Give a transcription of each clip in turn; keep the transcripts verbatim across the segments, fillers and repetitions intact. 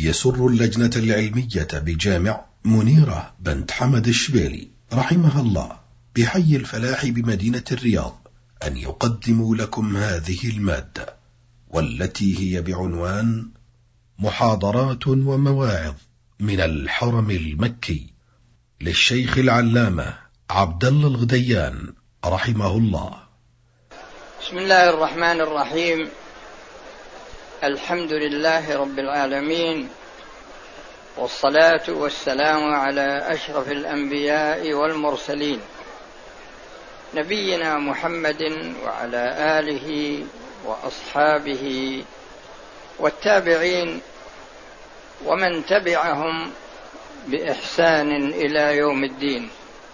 يسر اللجنة العلمية بجامع منيرة بنت حمد الشبيلي رحمها الله بحي الفلاح بمدينة الرياض أن يقدموا لكم هذه المادة، والتي هي بعنوان محاضرات ومواعظ من الحرم المكي للشيخ العلامة عبد الله الغديان رحمه الله. بسم الله الرحمن الرحيم. الحمد لله رب العالمين، والصلاة والسلام على أشرف الأنبياء والمرسلين نبينا محمد وعلى آله وأصحابه والتابعين ومن تبعهم بإحسان إلى يوم الدين.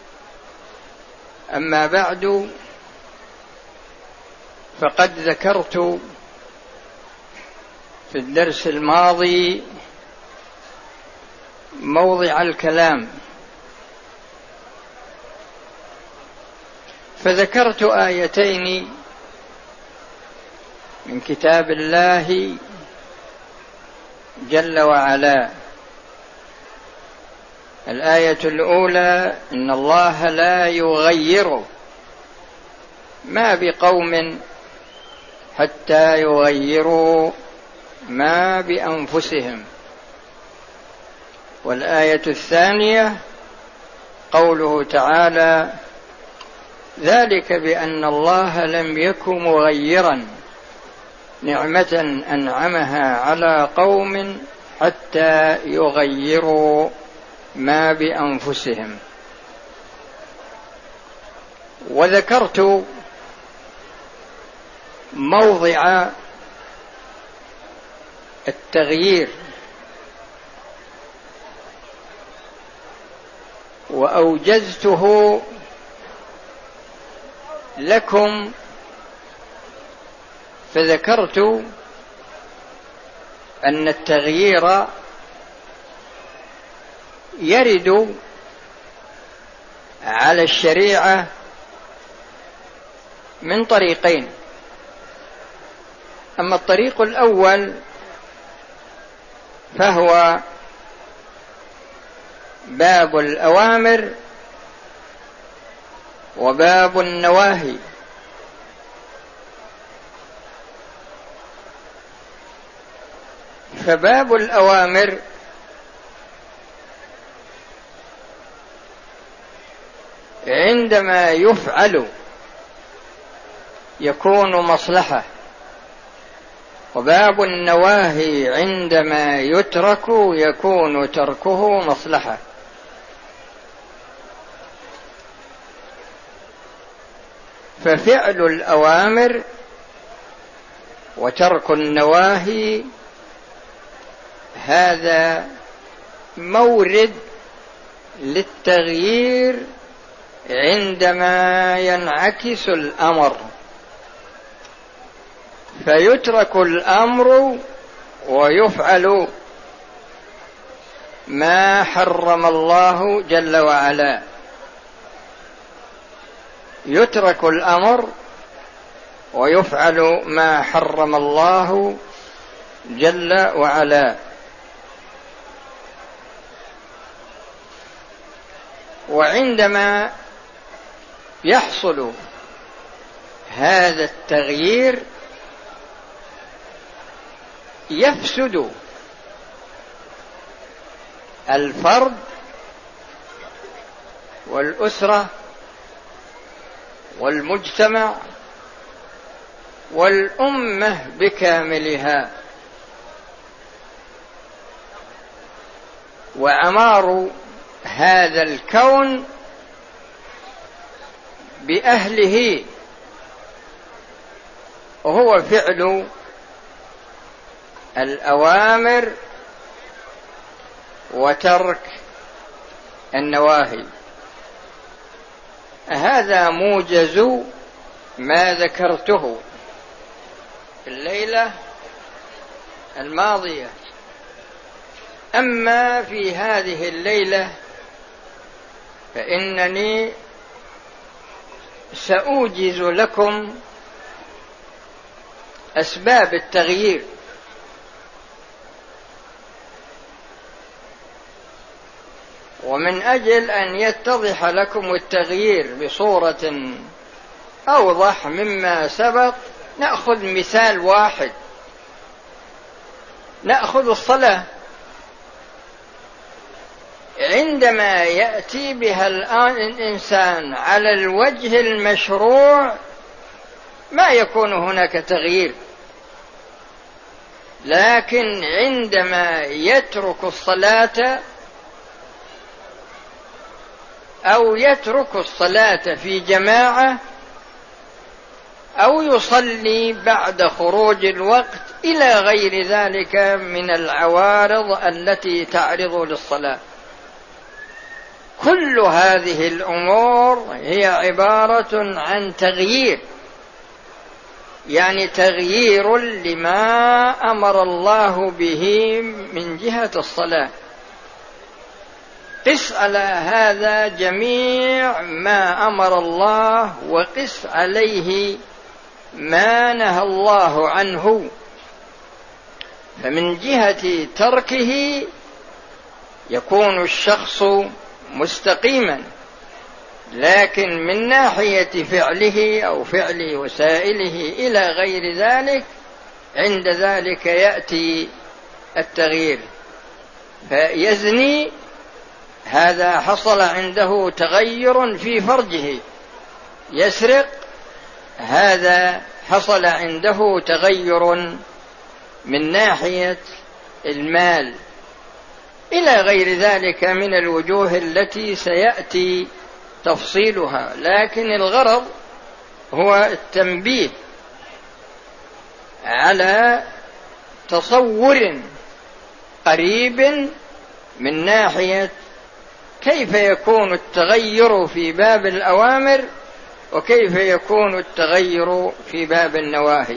أما بعد، فقد ذكرت في الدرس الماضي موضع الكلام، فذكرت آيتين من كتاب الله جل وعلا. الآية الأولى: إن الله لا يغير ما بقوم حتى يغيروا ما بأنفسهم. والآية الثانية قوله تعالى: ذلك بأن الله لم يكن مغيرا نعمة أنعمها على قوم حتى يغيروا ما بأنفسهم. وذكرت موضع التغيير، وأوجزته لكم، فذكرت أن التغيير يرد على الشريعة من طريقين. أما الطريق الأول فهو باب الأوامر وباب النواهي. فباب الأوامر عندما يفعل يكون مصلحة، وباب النواهي عندما يترك يكون تركه مصلحة. ففعل الأوامر وترك النواهي هذا مورد للتغيير عندما ينعكس الأمر، فيترك الأمر ويفعل ما حرم الله جل وعلا. يترك الأمر ويفعل ما حرم الله جل وعلا. وعندما يحصل هذا التغيير يفسد الفرد والأسرة والمجتمع والأمة بكاملها. وعمار هذا الكون بأهله وهو فعل الأوامر وترك النواهي. هذا موجز ما ذكرته في الليلة الماضية. أما في هذه الليلة فإنني سأوجز لكم أسباب التغيير ومن أجل أن يتضح لكم التغيير بصورة أوضح مما سبق نأخذ مثال واحد. نأخذ الصلاة عندما يأتي بها الآن الإنسان على الوجه المشروع ما يكون هناك تغيير، لكن عندما يترك الصلاة أو يترك الصلاة في جماعة أو يصلي بعد خروج الوقت إلى غير ذلك من العوارض التي تعرض للصلاة، كل هذه الأمور هي عبارة عن تغيير، يعني تغيير لما أمر الله به من جهة الصلاة. قس على هذا جميع ما أمر الله، وقس عليه ما نهى الله عنه. فمن جهة تركه يكون الشخص مستقيما، لكن من ناحية فعله أو فعل وسائله إلى غير ذلك عند ذلك يأتي التغيير. فيزني، هذا حصل عنده تغير في فرجه. يسرق، هذا حصل عنده تغير من ناحية المال، إلى غير ذلك من الوجوه التي سيأتي تفصيلها. لكن الغرض هو التنبيه على تصور قريب من ناحية كيف يكون التغير في باب الأوامر وكيف يكون التغير في باب النواهي.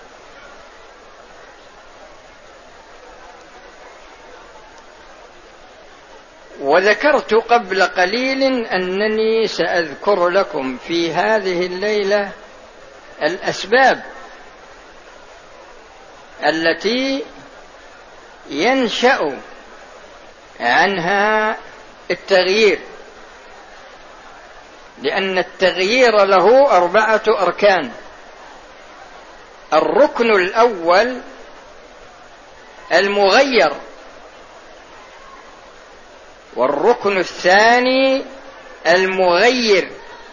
وذكرت قبل قليل أنني سأذكر لكم في هذه الليلة الأسباب التي ينشأ عنها التغيير، لأن التغيير له أربعة أركان. الركن الأول المغير، والركن الثاني المغير،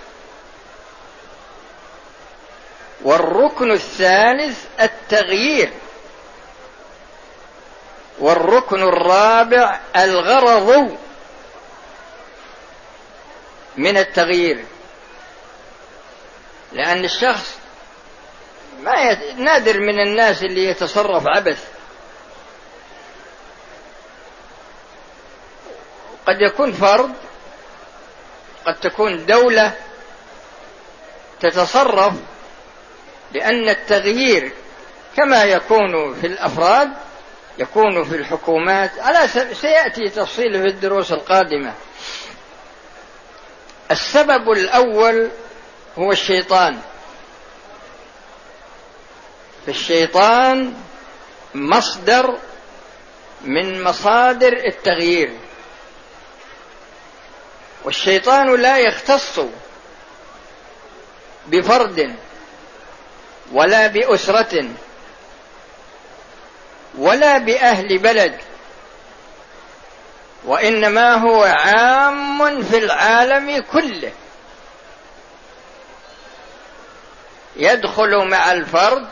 والركن الثالث التغيير، والركن الرابع الغرض من التغيير. لأن الشخص ما يت... نادر من الناس اللي يتصرف عبث، قد يكون فرد، قد تكون دولة تتصرف، لأن التغيير كما يكون في الأفراد يكون في الحكومات، على سيأتي تفصيله في الدروس القادمة. السبب الأول هو الشيطان. فالشيطان مصدر من مصادر التغيير، والشيطان لا يختص بفرد ولا بأسرة ولا بأهل بلد، وإنما هو عام في العالم كله، يدخل مع الفرد،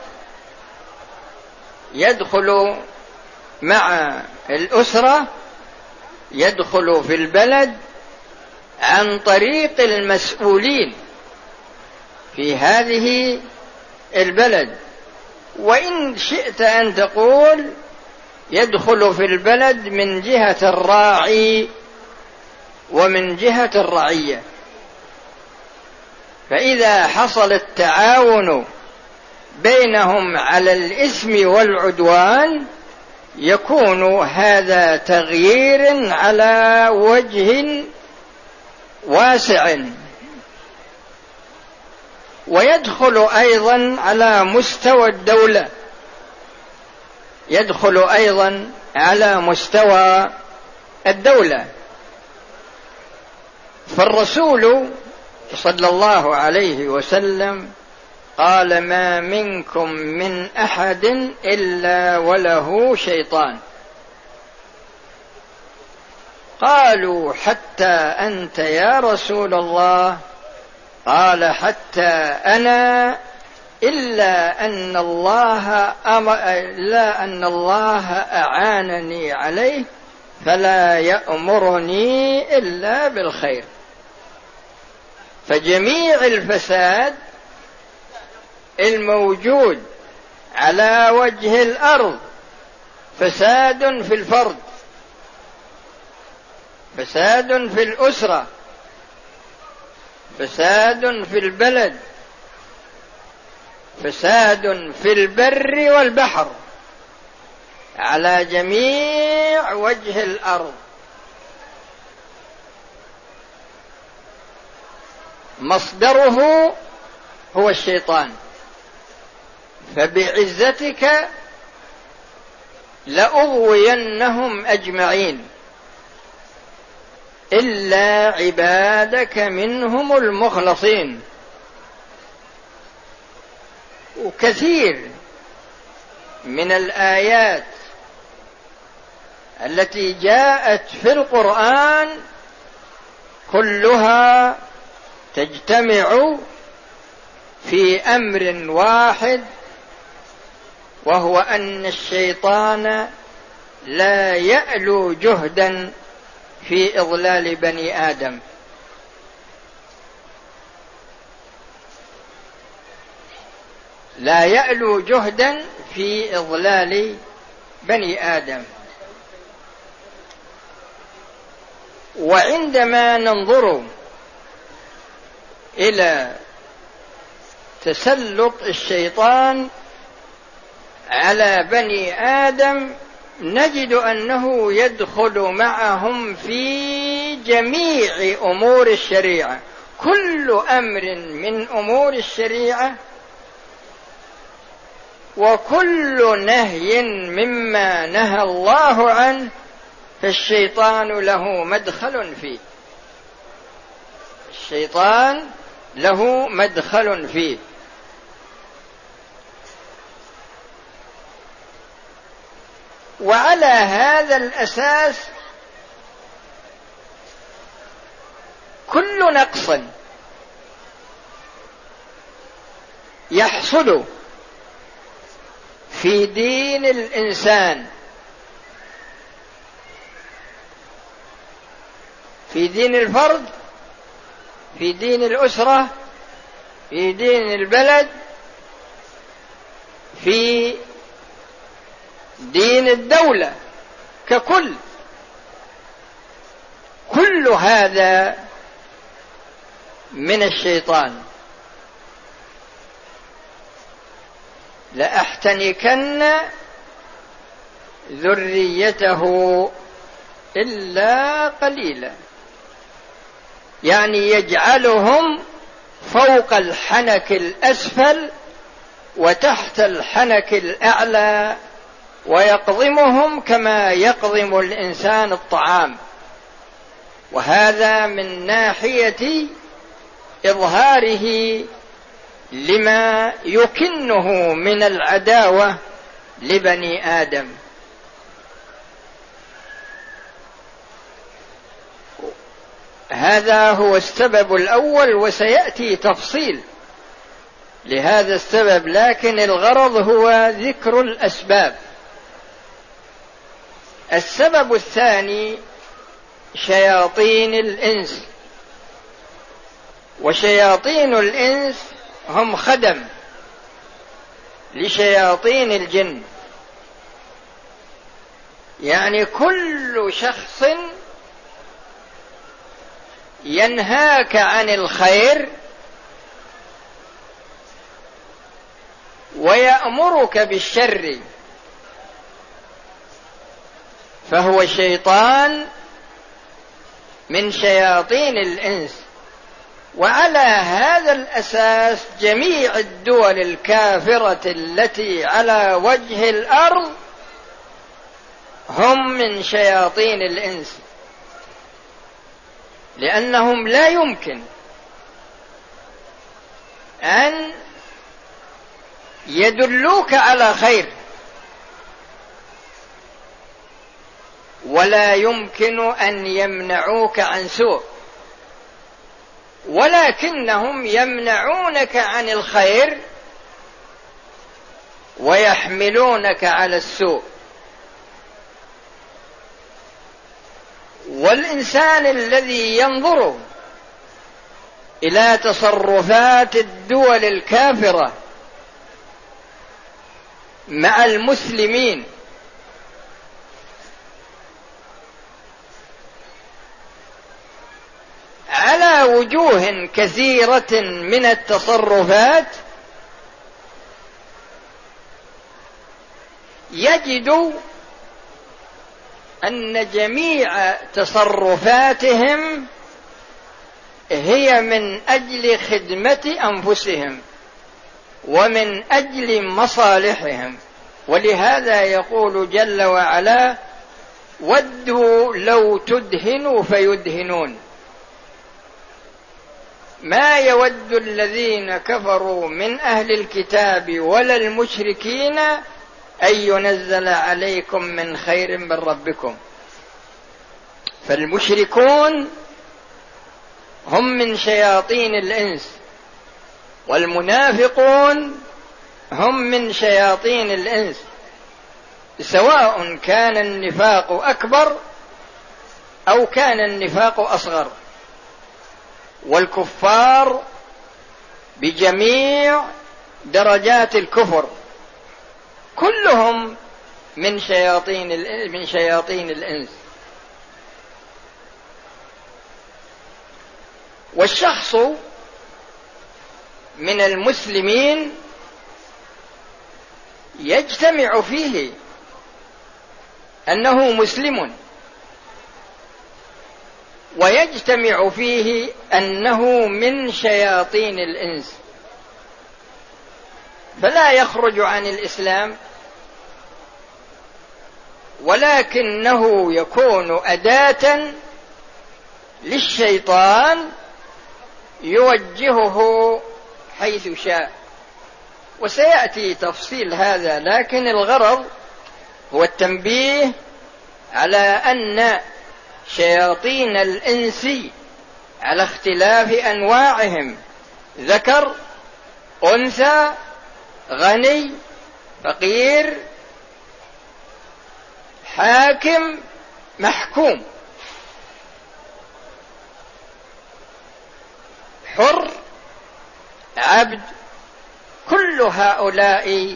يدخل مع الأسرة، يدخل في البلد عن طريق المسؤولين في هذه البلد. وإن شئت أن تقول يدخل في البلد من جهة الراعي ومن جهة الرعية. فإذا حصل التعاون بينهم على الإثم والعدوان يكون هذا تغيير على وجه واسع. ويدخل أيضا على مستوى الدولة، يدخل أيضا على مستوى الدولة. فالرسول صلى الله عليه وسلم قال: ما منكم من أحد إلا وله شيطان. قالوا: حتى أنت يا رسول الله؟ قال: حتى أنا، إلا أن الله إلا أن الله أعانني عليه فلا يأمرني إلا بالخير. فجميع الفساد الموجود على وجه الأرض فساد في الفرد، فساد في الأسرة، فساد في البلد، فساد في البر والبحر، على جميع وجه الأرض. مصدره هو الشيطان. فبعزتك لأغوينهم أجمعين إلا عبادك منهم المخلصين. وكثير من الآيات التي جاءت في القرآن كلها تجتمع في أمر واحد، وهو أن الشيطان لا يألو جهدا في إضلال بني آدم. لا يألو جهدا في إضلال بني آدم. وعندما ننظر إلى تسلط الشيطان على بني آدم نجد أنه يدخل معهم في جميع أمور الشريعة. كل أمر من أمور الشريعة وكل نهي مما نهى الله عنه فالشيطان له مدخل فيه. الشيطان له مدخل فيه. وعلى هذا الأساس كل نقص يحصل في دين الإنسان، في دين الفرد، في دين الأسرة، في دين البلد، في دين الدولة ككل، كل هذا من الشيطان. لأحتنكن ذريته إلا قليلا، يعني يجعلهم فوق الحنك الأسفل وتحت الحنك الأعلى، ويقضمهم كما يقضم الإنسان الطعام. وهذا من ناحية إظهاره لما يكنه من العداوة لبني آدم. هذا هو السبب الأول، وسيأتي تفصيل لهذا السبب، لكن الغرض هو ذكر الأسباب. السبب الثاني شياطين الإنس. وشياطين الإنس هم خدم لشياطين الجن، يعني كل شخص ينهاك عن الخير ويأمرك بالشر فهو شيطان من شياطين الإنس. وعلى هذا الأساس جميع الدول الكافرة التي على وجه الأرض هم من شياطين الإنس. لأنهم لا يمكن أن يدلوك على خير، ولا يمكن أن يمنعوك عن سوء، ولكنهم يمنعونك عن الخير ويحملونك على السوء. والإنسان الذي ينظر إلى تصرفات الدول الكافرة مع المسلمين على وجوه كثيرة من التصرفات يجد أن جميع تصرفاتهم هي من أجل خدمة أنفسهم ومن أجل مصالحهم. ولهذا يقول جل وعلا: ودوا لو تدهنوا فيدهنون. ما يود الذين كفروا من أهل الكتاب ولا المشركين أن ينزل عليكم من خير من ربكم. فالمشركون هم من شياطين الإنس، والمنافقون هم من شياطين الإنس، سواء كان النفاق أكبر أو كان النفاق أصغر. والكفار بجميع درجات الكفر كلهم من شياطين من شياطين الإنس. والشخص من المسلمين يجتمع فيه أنه مسلم، ويجتمع فيه أنه من شياطين الإنس، فلا يخرج عن الإسلام، ولكنه يكون أداة للشيطان يوجهه حيث شاء. وسيأتي تفصيل هذا، لكن الغرض هو التنبيه على أن شياطين الإنس على اختلاف أنواعهم، ذكر، أنثى، غني، فقير، حاكم، محكوم، حر، عبد، كل هؤلاء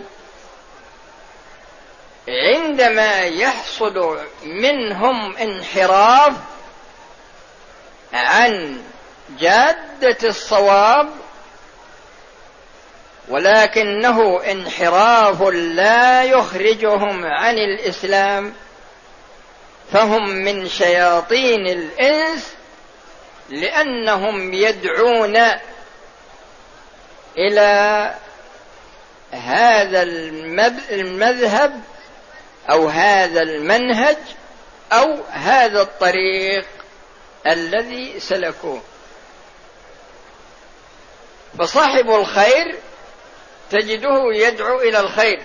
عندما يحصل منهم انحراف عن جادة الصواب، ولكنه انحراف لا يخرجهم عن الإسلام، فهم من شياطين الإنس، لأنهم يدعون إلى هذا المذهب أو هذا المنهج أو هذا الطريق الذي سلكوه. فصاحب الخير تجده يدعو إلى الخير،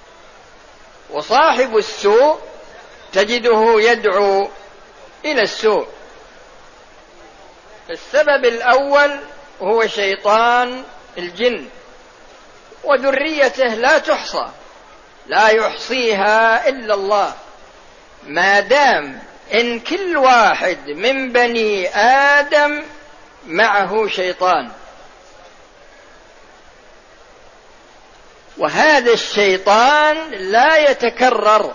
وصاحب السوء تجده يدعو إلى السوء. السبب الأول هو شيطان الجن، وذريته لا تحصى، لا يحصيها إلا الله، ما دام إن كل واحد من بني آدم معه شيطان. وهذا الشيطان لا يتكرر،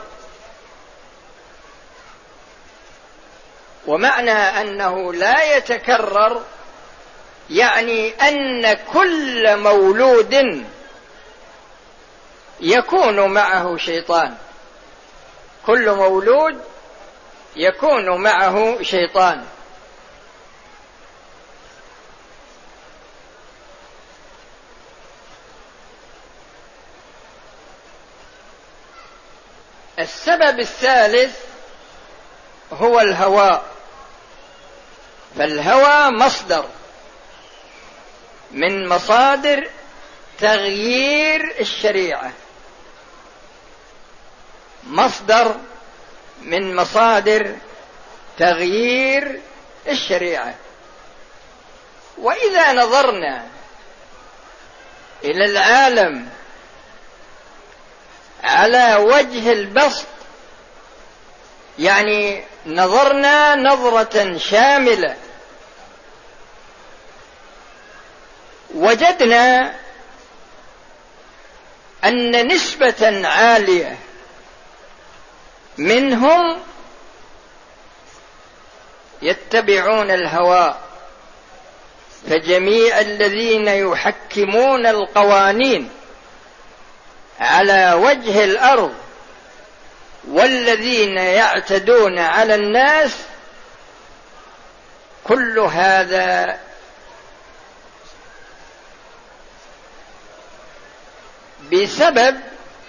ومعنى أنه لا يتكرر يعني أن كل مولود يكون معه شيطان، كل مولود يكون معه شيطان. السبب الثالث هو الهوى، فالهوى مصدر من مصادر تغيير الشريعة، مصدر من مصادر تغيير الشريعة. وإذا نظرنا إلى العالم على وجه البسط، يعني نظرنا نظرة شاملة، وجدنا أن نسبة عالية منهم يتبعون الهوى، فجميع الذين يحكمون القوانين على وجه الأرض والذين يعتدون على الناس، كل هذا بسبب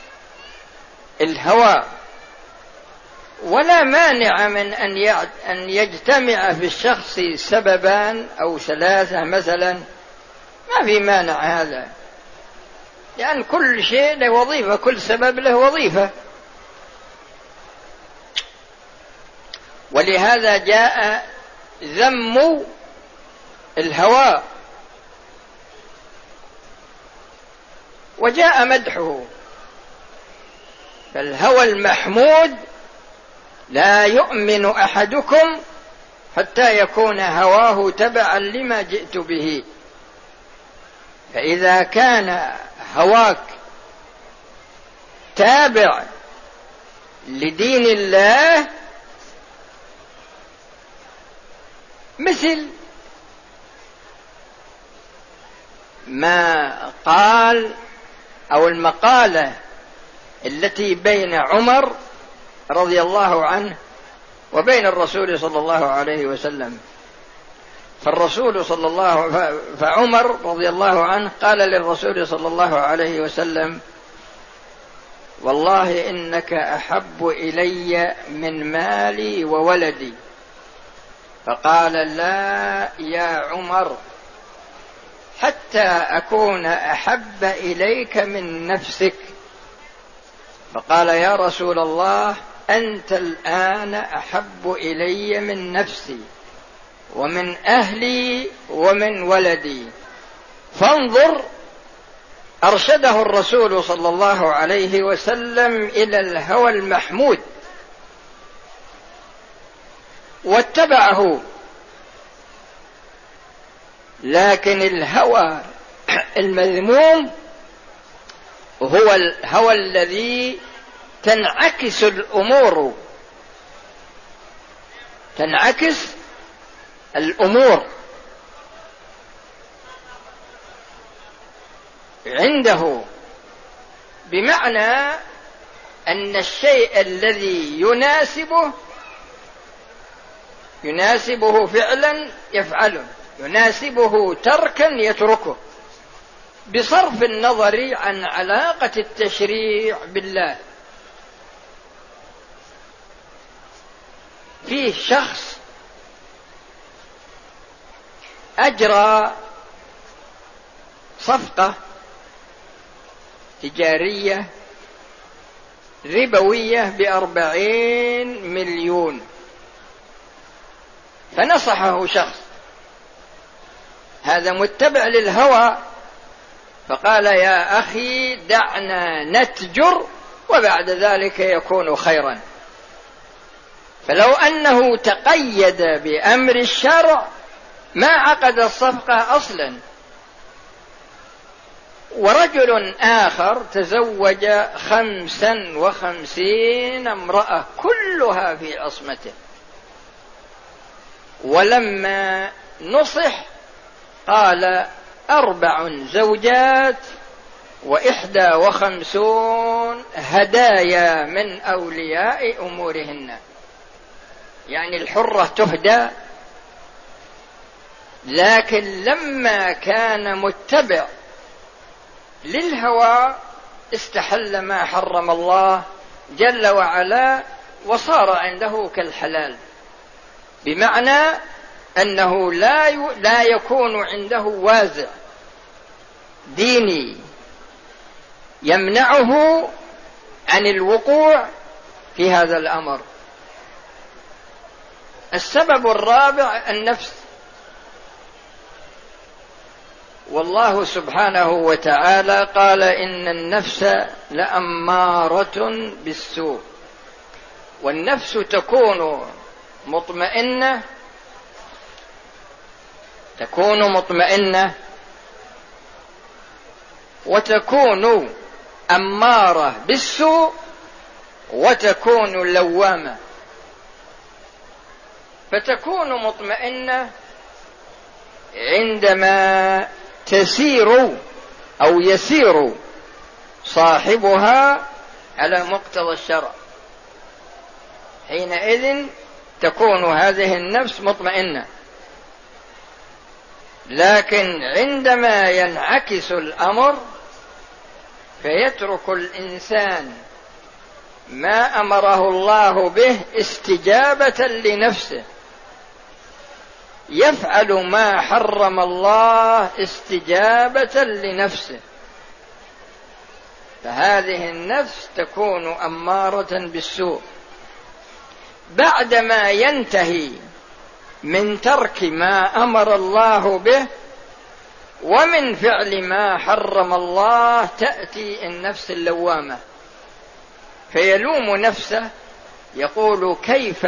الهوى. ولا مانع من أن يجتمع في الشخص سببان أو ثلاثة مثلا، ما في مانع هذا، لأن كل شيء له وظيفة، كل سبب له وظيفة. ولهذا جاء ذم الهوى وجاء مدحه. فالهوى المحمود لا يؤمن أحدكم حتى يكون هواه تبعا لما جئت به. فإذا كان هواك تابع لدين الله، مثل ما قال أو المقالة التي بين عمر رضي الله عنه وبين الرسول صلى الله عليه وسلم. فالرسول صلى الله فعمر رضي الله عنه قال للرسول صلى الله عليه وسلم: والله إنك أحب إلي من مالي وولدي. فقال: لا يا عمر، حتى أكون أحب إليك من نفسك. فقال: يا رسول الله، أنت الآن أحب إلي من نفسي ومن أهلي ومن ولدي. فانظر، أرشده الرسول صلى الله عليه وسلم إلى الهوى المحمود واتبعه. لكن الهوى المذموم هو الهوى الذي تنعكس الأمور تنعكس الأمور عنده، بمعنى أن الشيء الذي يناسبه يناسبه فعلا يفعله، يناسبه تركا يتركه، بصرف النظر عن علاقة التشريع بالله. فيه شخص أجرى صفقة تجارية ربوية بأربعين مليون، فنصحه شخص، هذا متبع للهوى، فقال: يا أخي دعنا نتجر وبعد ذلك يكون خيرا. فلو أنه تقيد بأمر الشرع ما عقد الصفقة أصلا. ورجل آخر تزوج خمسا وخمسين امرأة كلها في عصمته، ولما نصح قال: أربع زوجات وإحدى وخمسون هدايا من أولياء أمورهن، يعني الحرة تهدى. لكن لما كان متبع للهوى استحل ما حرم الله جل وعلا وصار عنده كالحلال، بمعنى أنه لا لا يكون عنده وازع ديني يمنعه عن الوقوع في هذا الأمر. السبب الرابع النفس، والله سبحانه وتعالى قال إن النفس لأمارة بالسوء، والنفس تكون مطمئنة تكون مطمئنة وتكون أمارة بالسوء وتكون لوامة. فتكون مطمئنة عندما تسير أو يسير صاحبها على مقتضى الشرع، حينئذ تكون هذه النفس مطمئنة. لكن عندما ينعكس الأمر فيترك الإنسان ما أمره الله به استجابة لنفسه، يفعل ما حرم الله استجابة لنفسه، فهذه النفس تكون أمارة بالسوء. بعدما ينتهي من ترك ما أمر الله به ومن فعل ما حرم الله تأتي النفس اللوامة، فيلوم نفسه يقول كيف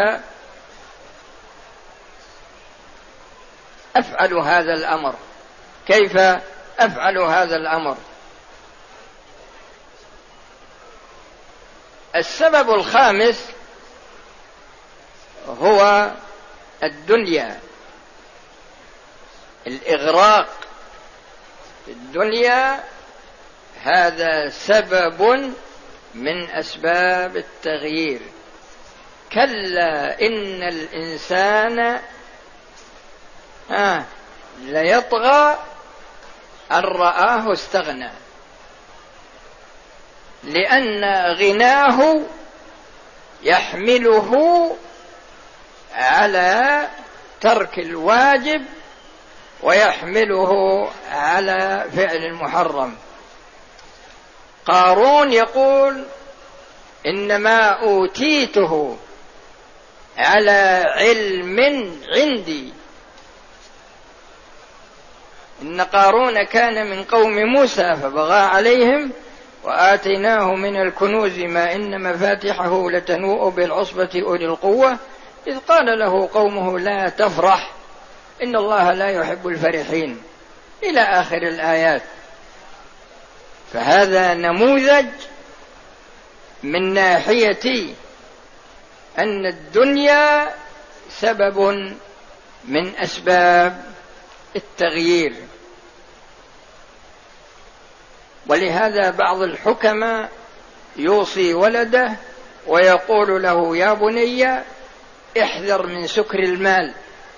أفعل هذا الأمر كيف أفعل هذا الأمر. السبب الخامس هو الدنيا، الإغراق في الدنيا، هذا سبب من أسباب التغيير. كلا إن الإنسان آه ليطغى أن رآه استغنى، لأن غناه يحمله على ترك الواجب ويحمله على فعل المحرم. قارون يقول إنما أوتيته على علم عندي. إن قارون كان من قوم موسى فبغى عليهم وآتيناه من الكنوز ما إن مفاتحه لتنوء بالعصبة أولي القوة إذ قال له قومه لا تفرح إن الله لا يحب الفرحين إلى آخر الآيات. فهذا نموذج من ناحية أن الدنيا سبب من أسباب التغيير. ولهذا بعض الحكماء يوصي ولده ويقول له يا بني احذر من سكر المال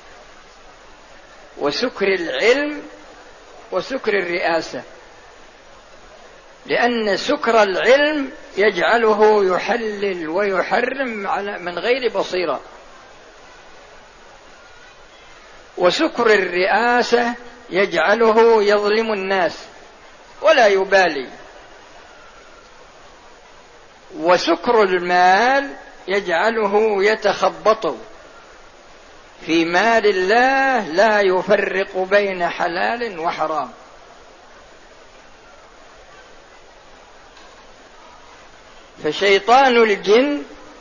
وسكر العلم وسكر الرئاسة، لأن سكر العلم يجعله يحلل ويحرم من غير بصيرة، وسكر الرئاسة يجعله يظلم الناس ولا يبالي، وسكر المال يجعله يتخبط في مال الله لا يفرق بين حلال وحرام. فشيطان الجن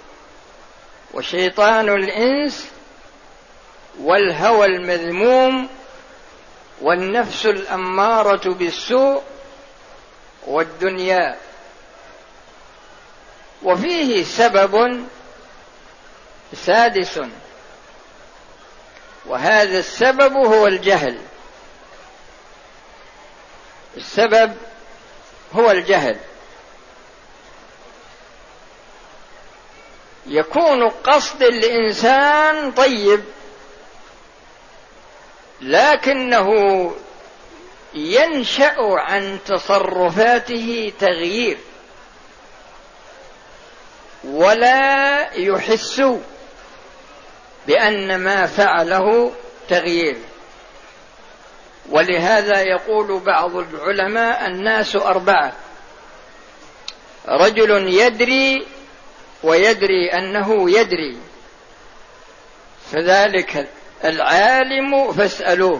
وشيطان الإنس والهوى المذموم والنفس الأمارة بالسوء والدنيا. وفيه سبب سادس، وهذا السبب هو الجهل. السبب هو الجهل. يكون قصد الإنسان طيب لكنه ينشأ عن تصرفاته تغيير ولا يحس بأن ما فعله التغيير. ولهذا يقول بعض العلماء: الناس أربعة: رجل يدري ويدري أنه يدري، فذلك العالم فاسألوه.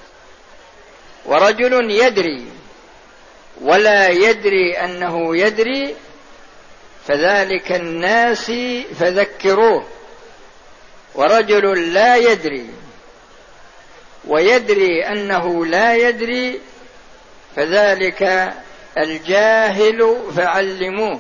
ورجل يدري ولا يدري أنه يدري، فذلك الناس فذكروه. ورجل لا يدري ويدري أنه لا يدري، فذلك الجاهل فعلموه.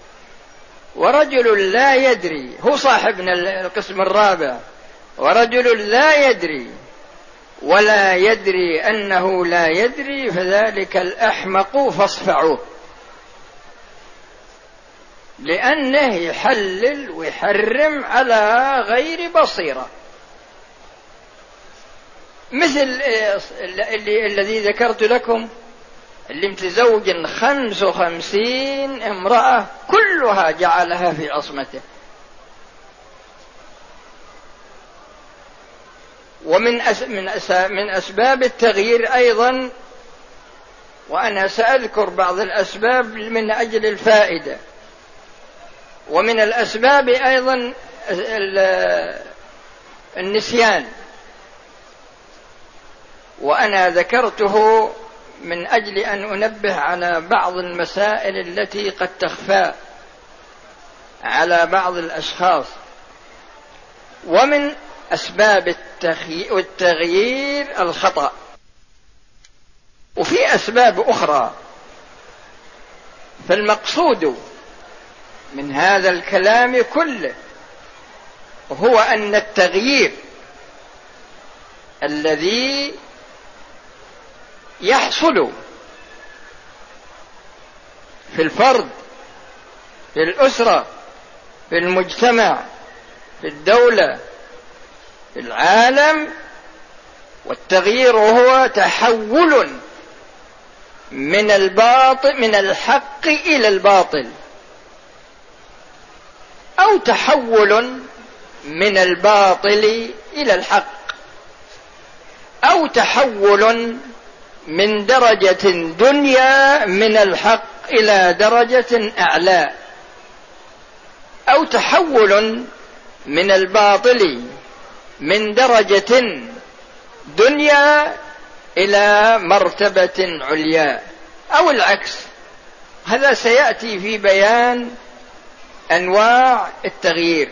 ورجل لا يدري، هو صاحبنا القسم الرابع، ورجل لا يدري ولا يدري أنه لا يدري، فذلك الأحمق فاصفعوه، لأنه يحلل ويحرم على غير بصيرة. مثل اللي الذي ذكرت لكم، اللي متزوج خمس وخمسين امرأة كلها جعلها في عصمته. ومن أس من, أس من أسباب التغيير أيضا، وأنا سأذكر بعض الأسباب من أجل الفائدة، ومن الأسباب أيضا النسيان، وأنا ذكرته من أجل أن أنبه على بعض المسائل التي قد تخفى على بعض الأشخاص. ومن أسباب التغيير الخطأ. وفي أسباب أخرى، فالمقصود من هذا الكلام كله هو أن التغيير الذي يحصل في الفرد، في الأسرة، في المجتمع، في الدولة، في العالم، والتغيير هو تحول من الباطل من الحق إلى الباطل، أو تحول من الباطل إلى الحق، أو تحول من درجة دنيا من الحق إلى درجة أعلى، أو تحول من الباطل من درجة دنيا إلى مرتبة عليا، أو العكس. هذا سيأتي في بيان أنواع التغيير.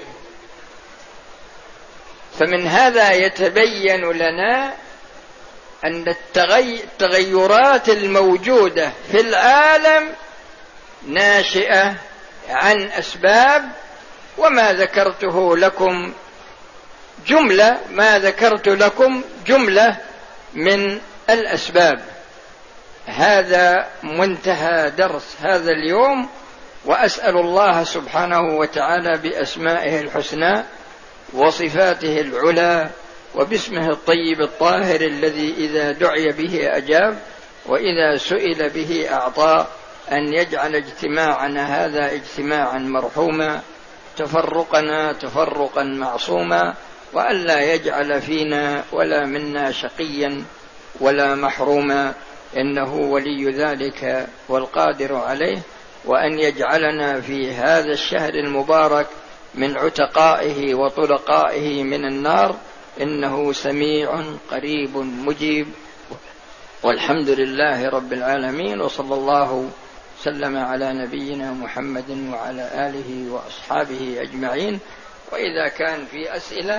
فمن هذا يتبين لنا أن التغيرات الموجودة في العالم ناشئة عن أسباب، وما ذكرته لكم جملة ما ذكرت لكم جملة من الأسباب. هذا منتهى درس هذا اليوم، وأسأل الله سبحانه وتعالى بأسمائه الحسنى وصفاته العلى وباسمه الطيب الطاهر الذي إذا دعي به أجاب وإذا سئل به أعطى، أن يجعل اجتماعنا هذا اجتماعا مرحوما، تفرقنا تفرقا معصوما، وألا يجعل فينا ولا منا شقيا ولا محروما، إنه ولي ذلك والقادر عليه. وأن يجعلنا في هذا الشهر المبارك من عتقائه وطلقائه من النار، إنه سميع قريب مجيب. والحمد لله رب العالمين، وصلى الله سلم على نبينا محمد وعلى آله وأصحابه أجمعين. وإذا كان في أسئلة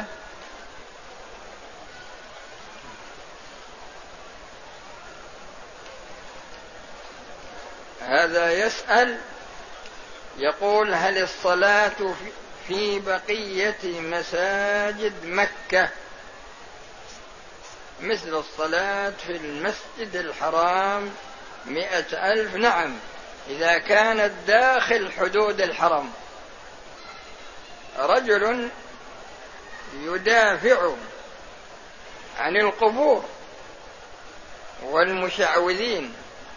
هذا يسأل يقول: هل الصلاة في بقية مساجد مكة مثل الصلاة في المسجد الحرام مئة ألف؟ نعم، إذا كانت داخل حدود الحرم. رجل يدافع عن القبور والمشعوذين،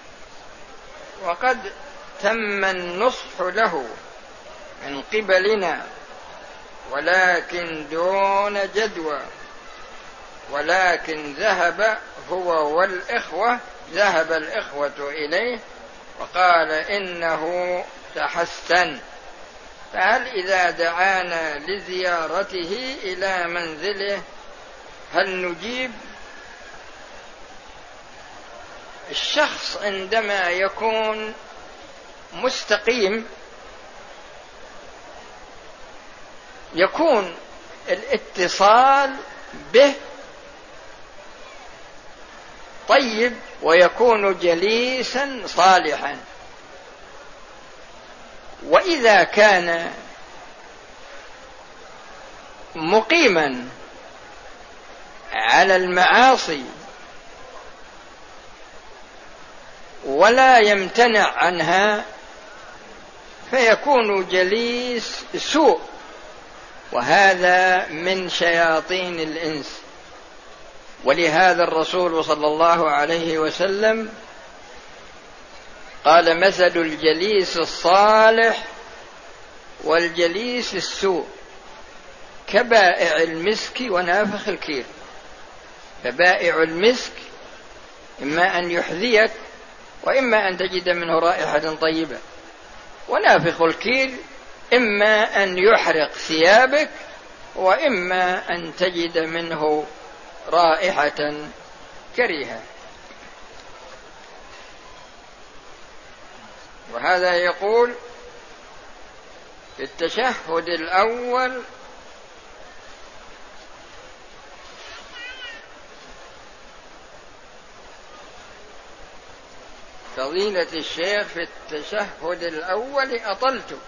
وقد تم النصح له من قبلنا، ولكن دون جدوى، ولكن ذهب هو والإخوة، ذهب الإخوة إليه وقال إنه تحسن، فهل إذا دعانا لزيارته إلى منزله هل نجيب؟ الشخص عندما يكون مستقيم يكون الاتصال به طيب ويكون جليسا صالحا. وإذا كان مقيما على المعاصي ولا يمتنع عنها فيكون جليس سوء، وهذا من شياطين الإنس. ولهذا الرسول صلى الله عليه وسلم قال: مثل الجليس الصالح والجليس السوء كبائع المسك ونافخ الكير. فبائع المسك إما أن يحذيك وإما أن تجد منه رائحة طيبة، ونافخ الكير إما أن يحرق ثيابك وإما أن تجد منه رائحة كريهة. وهذا يقول في التشهد الأول: فضيلة الشيخ في التشهد الأول أطلت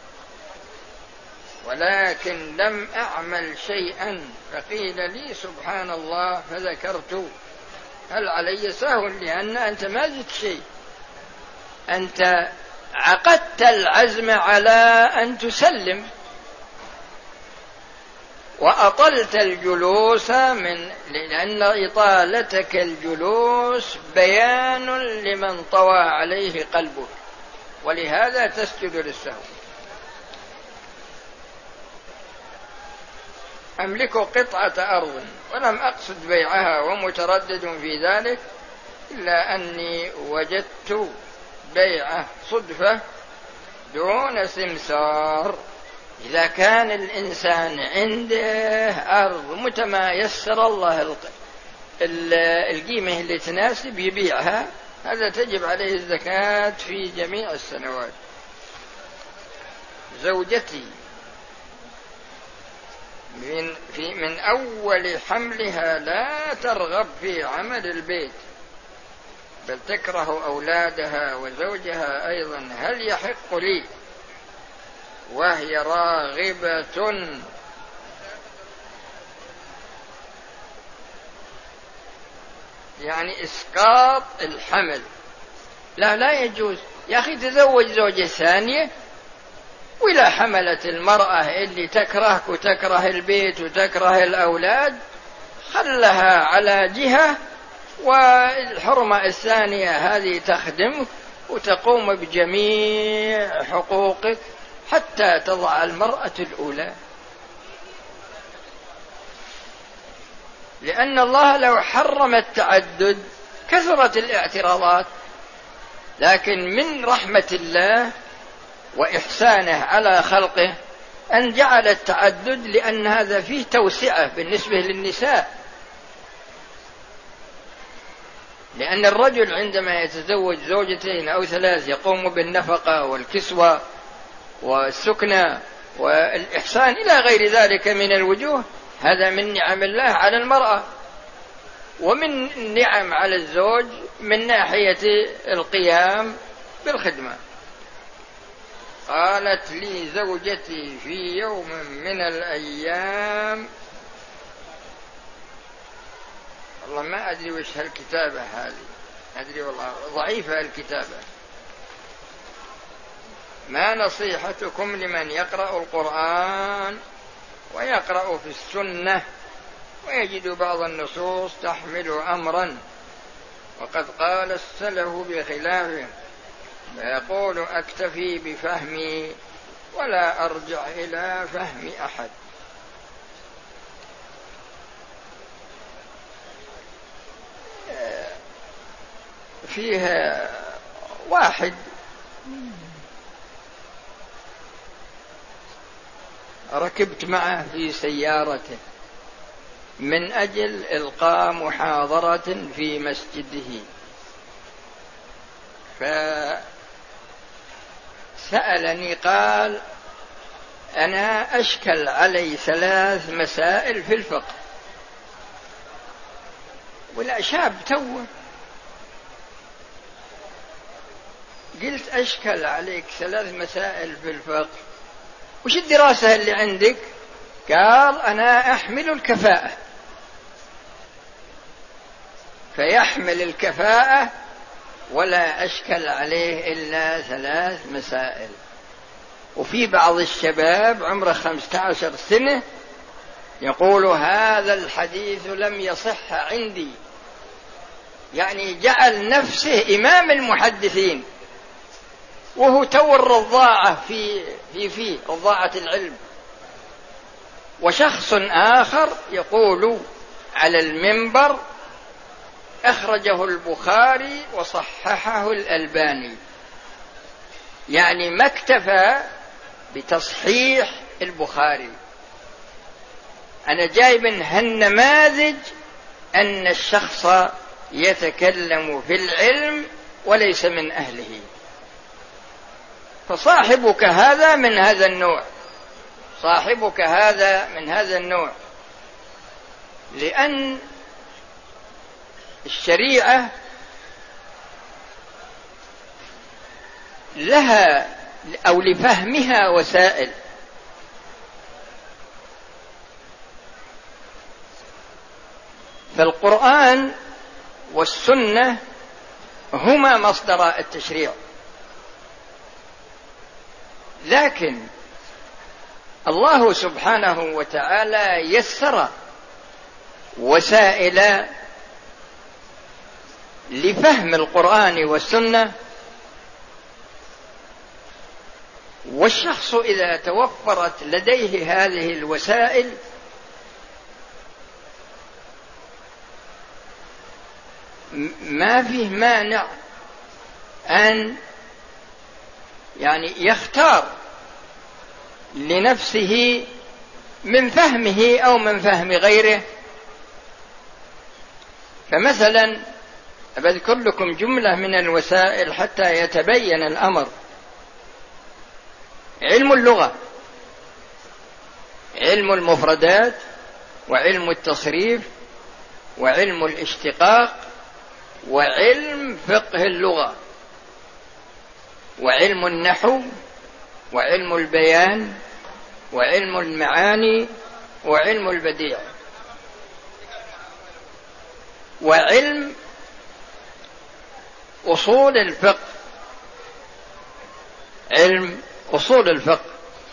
ولكن لم أعمل شيئا، فقيل لي سبحان الله فذكرت، هل علي سهو؟ لأن أنت ما زدت شيء، أنت عقدت العزم على أن تسلم، وأطلت الجلوس من لأن إطالتك الجلوس بيان لمن طوى عليه قلبك، ولهذا تسجد للسهو. أملك قطعة أرض ولم أقصد بيعها ومتردد في ذلك، إلا أني وجدت بيعه صدفة دون سمسار. إذا كان الإنسان عنده أرض متى ما يسر الله القيمة اللي تناسب يبيعها، هذا تجب عليه الزكاة في جميع السنوات. زوجتي من, في من أول حملها لا ترغب في عمل البيت بل تكره أولادها وزوجها أيضا، هل يحق لي وهي راغبة يعني إسقاط الحمل؟ لا لا يجوز يا أخي، تزوج زوجة ثانية ولا حملت المرأة اللي تكرهك وتكره البيت وتكره الأولاد، خلها على جهة، والحرمة الثانية هذه تخدمك وتقوم بجميع حقوقك حتى تضع المرأة الأولى. لأن الله لو حرم التعدد كثرت الاعتراضات، لكن من رحمة الله وإحسانه على خلقه أن جعل التعدد، لأن هذا فيه توسعة بالنسبة للنساء. لأن الرجل عندما يتزوج زوجتين أو ثلاث يقوم بالنفقة والكسوة والسكنة والإحسان إلى غير ذلك من الوجوه، هذا من نعم الله على المرأة، ومن نعم على الزوج من ناحية القيام بالخدمة. قالت لي زوجتي في يوم من الأيام، والله ما أدري وش هالكتابة هذه، أدري والله ضعيفة الكتابة، ما نصيحتكم لمن يقرأ القرآن ويقرأ في السنة ويجد بعض النصوص تحمل أمرا وقد قال السلف بخلافه، فيقول أكتفي بفهمي ولا أرجع إلى فهم أحد؟ فيه واحد ركبت معه في سيارته من أجل إلقاء محاضرة في مسجده، فسألني قال: أنا أشكل علي ثلاث مسائل في الفقه. ولا شاب توه. قلت: أشكل عليك ثلاث مسائل في الفقه، وش الدراسة اللي عندك؟ قال: أنا أحمل الكفاءة. فيحمل الكفاءة ولا أشكل عليه إلا ثلاث مسائل. وفي بعض الشباب عمره خمسة عشر سنة يقول: هذا الحديث لم يصح عندي، يعني جعل نفسه إمام المحدثين، وهو تو الرضاعة في في في رضاعة العلم. وشخص آخر يقول على المنبر: أخرجه البخاري وصححه الألباني، يعني ما اكتفى بتصحيح البخاري. أنا جايب هالنماذج أن الشخص يتكلم في العلم وليس من أهله. فصاحبك هذا من هذا النوع، صاحبك هذا من هذا النوع، لأن الشريعة لها أو لفهمها وسائل. فالقرآن والسنة هما مصدر التشريع، لكن الله سبحانه وتعالى يسر وسائل لفهم القرآن والسنة. والشخص إذا توفرت لديه هذه الوسائل ما فيه مانع أن يعني يختار لنفسه من فهمه أو من فهم غيره. فمثلا أذكر لكم جملة من الوسائل حتى يتبين الأمر. علم اللغة، علم المفردات، وعلم التصريف، وعلم الاشتقاق، وعلم فقه اللغة، وعلم النحو، وعلم البيان، وعلم المعاني، وعلم البديع، وعلم أصول الفقه، علم أصول الفقه.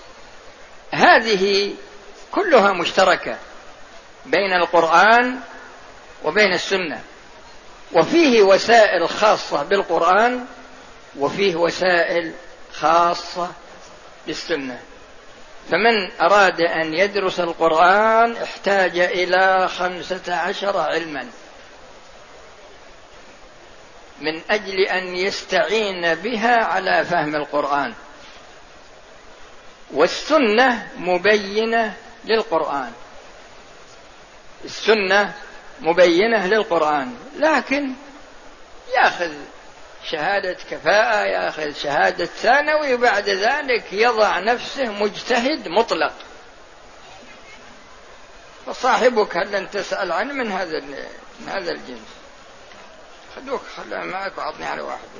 هذه كلها مشتركة بين القرآن وبين السنة، وفيه وسائل خاصة بالقرآن وفيه وسائل خاصة بالسنة. فمن أراد أن يدرس القرآن احتاج إلى خمسة عشر علما من أجل أن يستعين بها على فهم القرآن. والسنة مبينة للقرآن، السنة مبينة للقرآن، لكن يأخذ شهادة كفاءة، يأخذ شهادة ثانوي، وبعد ذلك يضع نفسه مجتهد مطلق. فصاحبك هل لن تسأل عنه من هذا من هذا الجنس؟ خذوك خلها معك وعطني على واحد بس.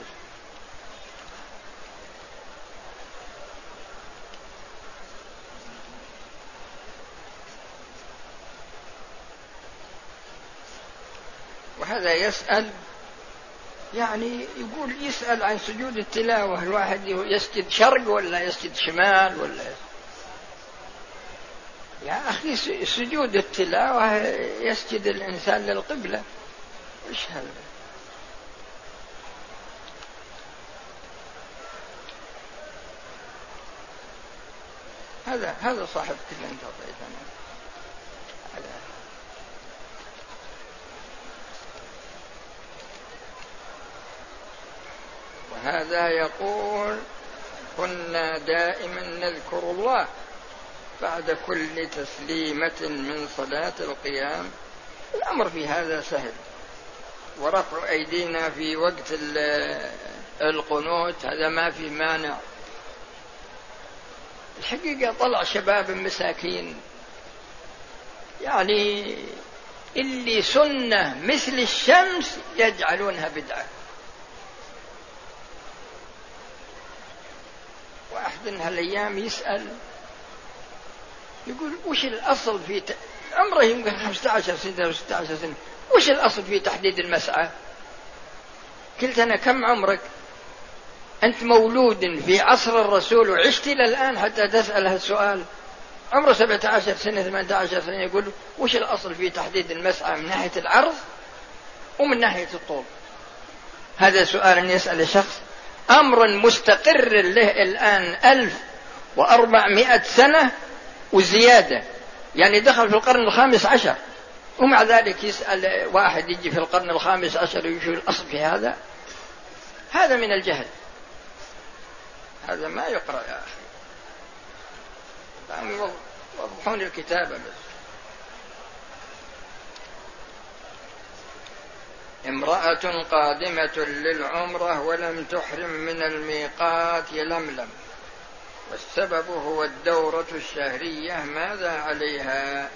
وهذا يسأل يعني يقول يسأل عن سجود التلاوة، الواحد يسجد شرق ولا يسجد شمال ولا؟ يا أخي سجود التلاوة يسجد الإنسان للقبلة، إيش هذا؟ هذا هذا صاحب كل أنت أعطيتنا. هذا يقول كنا دائما نذكر الله بعد كل تسليمة من صلاة القيام. الأمر في هذا سهل، ورفع أيدينا في وقت القنوت هذا ما في مانع. الحقيقة طلع شباب مساكين يعني اللي سنة مثل الشمس يجعلونها بدعة. واحد هالأيام يسأل يقول وش الأصل في ت... عمره يمكن خمسة عشر سنة وستة عشر سنة، وش الأصل في تحديد المسعى؟ قلت أنا كم عمرك؟ أنت مولود في عصر الرسول وعشت إلى الآن حتى تسأل هالسؤال. عمره سبعة عشر سنة ثمانية عشر سنة يقول وش الأصل في تحديد المسعى من ناحية العرض ومن ناحية الطول؟ هذا سؤال يسأل الشخص أمر مستقر له الآن ألف وأربعمائة سنة وزيادة، يعني دخل في القرن الخامس عشر، ومع ذلك يسأل واحد يجي في القرن الخامس عشر ويشوف الأصل في هذا. هذا من الجهل، هذا ما يقرأ يا أخي. يوضحون الكتابة بس. امرأة قادمة للعمرة ولم تحرم من الميقات يلملم والسبب هو الدورة الشهرية، ماذا عليها؟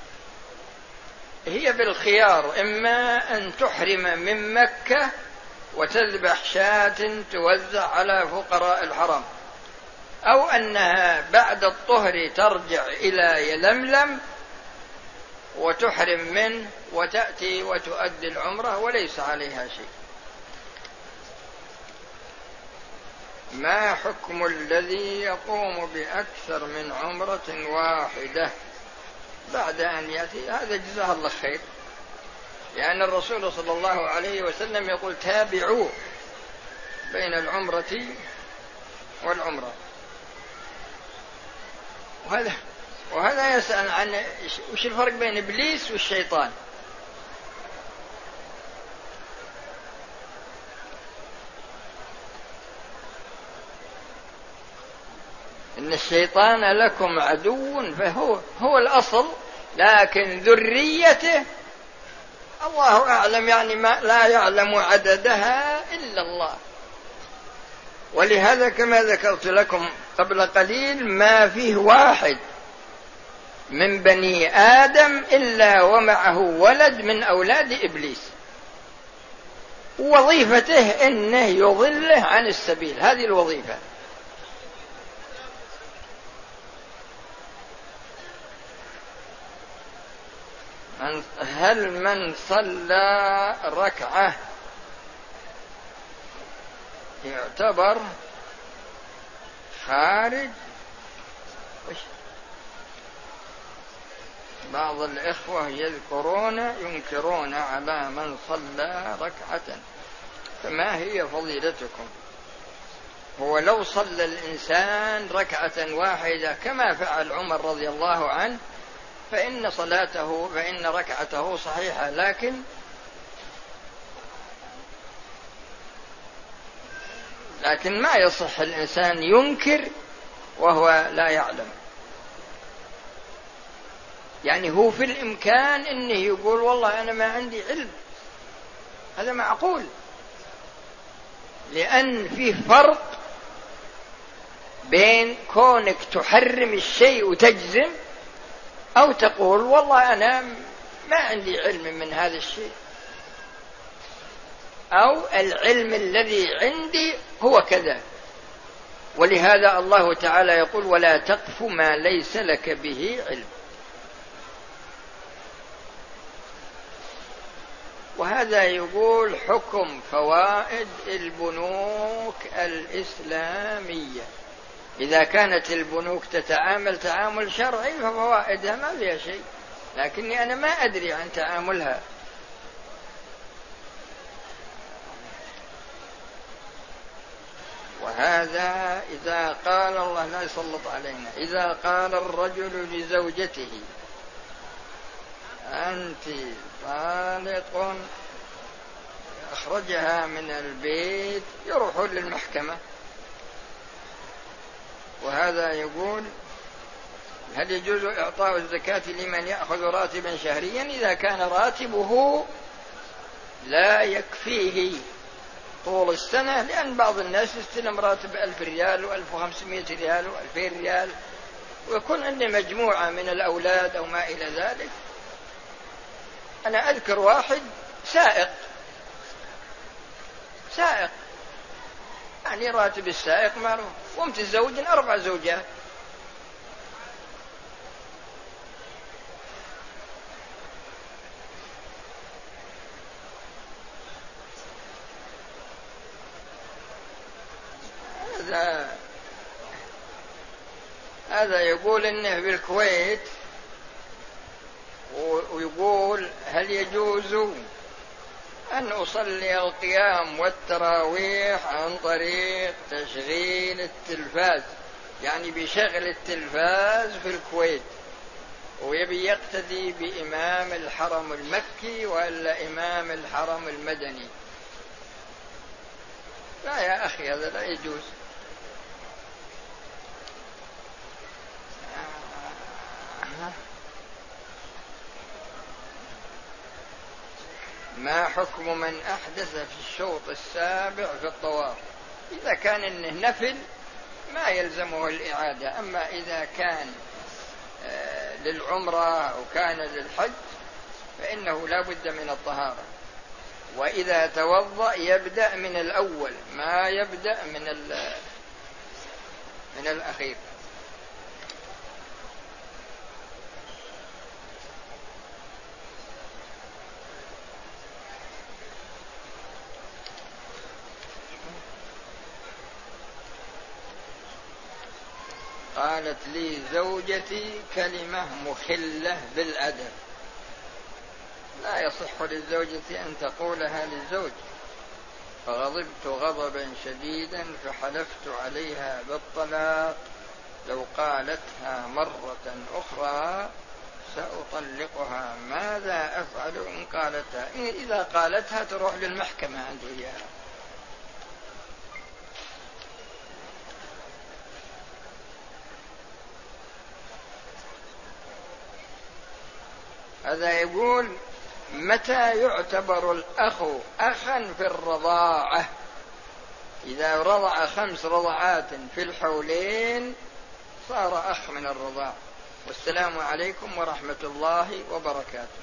هي بالخيار، إما أن تحرم من مكة وتذبح شاة توزع على فقراء الحرم، أو أنها بعد الطهر ترجع إلى يلملم وتحرم منه وتأتي وتؤدي العمرة وليس عليها شيء. ما حكم الذي يقوم بأكثر من عمرة واحدة بعد أن يأتي؟ هذا جزاه الله خير، لأن الرسول صلى الله عليه وسلم يقول تابعوا بين العمرة والعمرة. وهذا وهذا يسأل عن وش الفرق بين إبليس والشيطان. إن الشيطان لكم عدو، فهو هو الأصل، لكن ذريته الله أعلم، يعني ما لا يعلم عددها إلا الله. ولهذا كما ذكرت لكم قبل قليل ما فيه واحد من بني آدم إلا ومعه ولد من أولاد إبليس، وظيفته إنه يضله عن السبيل، هذه الوظيفة. هل من صلى ركعة يعتبر خارج؟ بعض الإخوة يذكرون ينكرون على من صلى ركعة، فما هي فضيلتكم؟ هو لو صلى الإنسان ركعة واحدة كما فعل عمر رضي الله عنه فإن صلاته فإن ركعته صحيحة، لكن لكن ما يصح الإنسان ينكر وهو لا يعلم. يعني هو في الإمكان إنه يقول والله أنا ما عندي علم، هذا معقول، لأن فيه فرق بين كونك تحرم الشيء وتجزم، أو تقول والله أنا ما عندي علم من هذا الشيء، أو العلم الذي عندي هو كذا. ولهذا الله تعالى يقول ولا تقف ما ليس لك به علم. وهذا يقول حكم فوائد البنوك الإسلامية. إذا كانت البنوك تتعامل تعامل شرعي ففوائدها ما فيها شيء، لكني أنا ما أدري عن تعاملها. وهذا إذا قال الله لا يسلط علينا، إذا قال الرجل لزوجته أنت طالق أخرجها من البيت يروحون للمحكمة. وهذا يقول: هل يجوز إعطاء الزكاة لمن يأخذ راتبا شهريا إذا كان راتبه لا يكفيه طول السنة؟ لأن بعض الناس يستلم راتب ألف ريال وألف وخمسمائة ريال وألفين ريال، ويكون عندي مجموعة من الأولاد أو ما إلى ذلك. أنا أذكر واحد سائق سائق يعني راتب السائق معروف، ومتزوج أربع زوجات. هذا هذا يقول إنه بالكويت، ويقول: هل يجوز أن أصلي القيام والتراويح عن طريق تشغيل التلفاز؟ يعني بشغل التلفاز في الكويت، ويبي يقتدي بإمام الحرم المكي ولا إمام الحرم المدني. لا يا أخي، هذا لا يجوز. ما حكم من أحدث في الشوط السابع في الطواف؟ إذا كان إنه نفل ما يلزمه الإعادة، أما إذا كان للعمرة أو كان للحج فإنه لا بد من الطهارة. وإذا توضأ يبدأ من الأول، ما يبدأ من من الأخير. قالت لي زوجتي كلمة مخلة بالأدب. لا يصح للزوجة أن تقولها للزوج. فغضبت غضبا شديدا فحلفت عليها بالطلاق، لو قالتها مرة أخرى سأطلقها، ماذا أفعل إن قالتها؟ إذا قالتها تروح للمحكمة عنده إياها. هذا يقول: متى يعتبر الأخ أخا في الرضاعة؟ إذا رضع خمس رضعات في الحولين صار أخ من الرضاعة. والسلام عليكم ورحمة الله وبركاته.